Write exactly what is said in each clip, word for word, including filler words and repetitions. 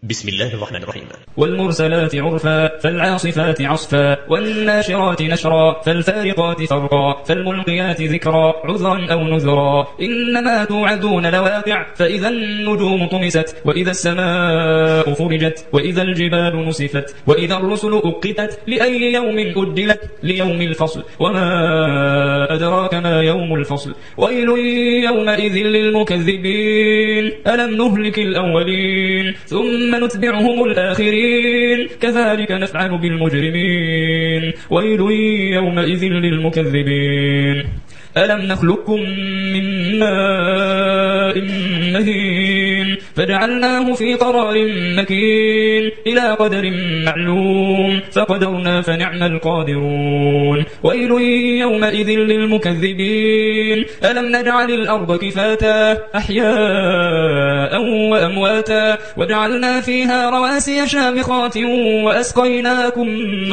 بسم الله الرحمن الرحيم. والمرسلات عرفا فالعاصفات عصفا والناشرات نشرا فالفارقات فرقا فالملقيات ذكرا عذرا أو نذرا إنما توعدون لواقع فإذا النجوم طمست وإذا السماء فرجت وإذا الجبال نسفت وإذا الرسل أقتت لأي يوم أجلت ليوم الفصل وما أدراك ما يوم الفصل ويل يومئذ للمكذبين ألم نهلك الأولين ثم نتبعهم الآخرين كذلك نفعل بالمجرمين ويل يومئذ للمكذبين ألم نخلقكم من ماء مهين فجعلناه في قرار مكين إلى قدر معلوم فقدرنا فنعم القادرون ويل يومئذ للمكذبين ألم نجعل الأرض كفاتا أحياء وأمواتا وجعلنا فيها رواسي شامخات وأسقيناكم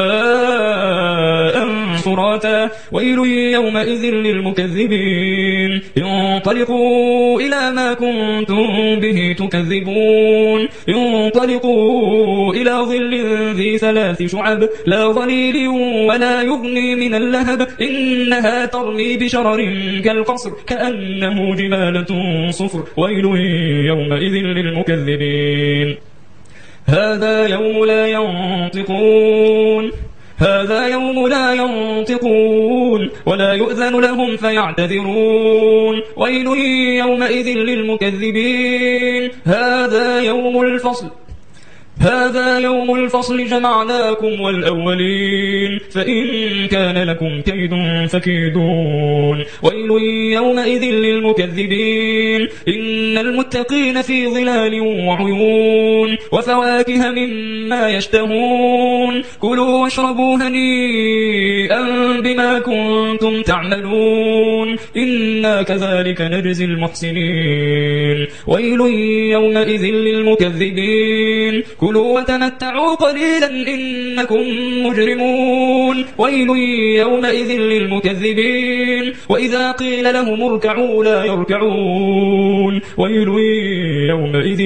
ماء فراتا ويل يومئذ للمكذبين مكذبين انطلقوا إلى ما كنتم به تكذبون انطلقوا إلى ظل ذي ثلاث شعب لا ظليل ولا يغني من اللهب إنها ترمي بشرر كالقصر كأنه جبالة صفر ويل يومئذ للمكذبين هذا يوم لا ينطقون هذا يوم لا ينطقون ولا يؤذن لهم فيعتذرون ويل يومئذ للمكذبين هذا يوم الفصل هذا يوم الفصل جمعناكم والأولين فإن كان لكم كيد فكيدون ويل يومئذ للمكذبين إن المتقين في ظلال وعيون وفواكه مما يشتهون كلوا واشربوا هنيئا بما كنتم تعملون إنا كذلك نجزي المحسنين ويل يومئذ للمكذبين كلوا وتمتعوا قليلا إنكم مجرمون ويل يومئذ للمكذبين وإذا قيل لهم اركعوا لا يركعون ويل يومئذ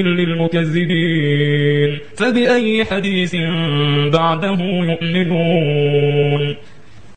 للمكذبين فبأي حديث بعده يؤمنون.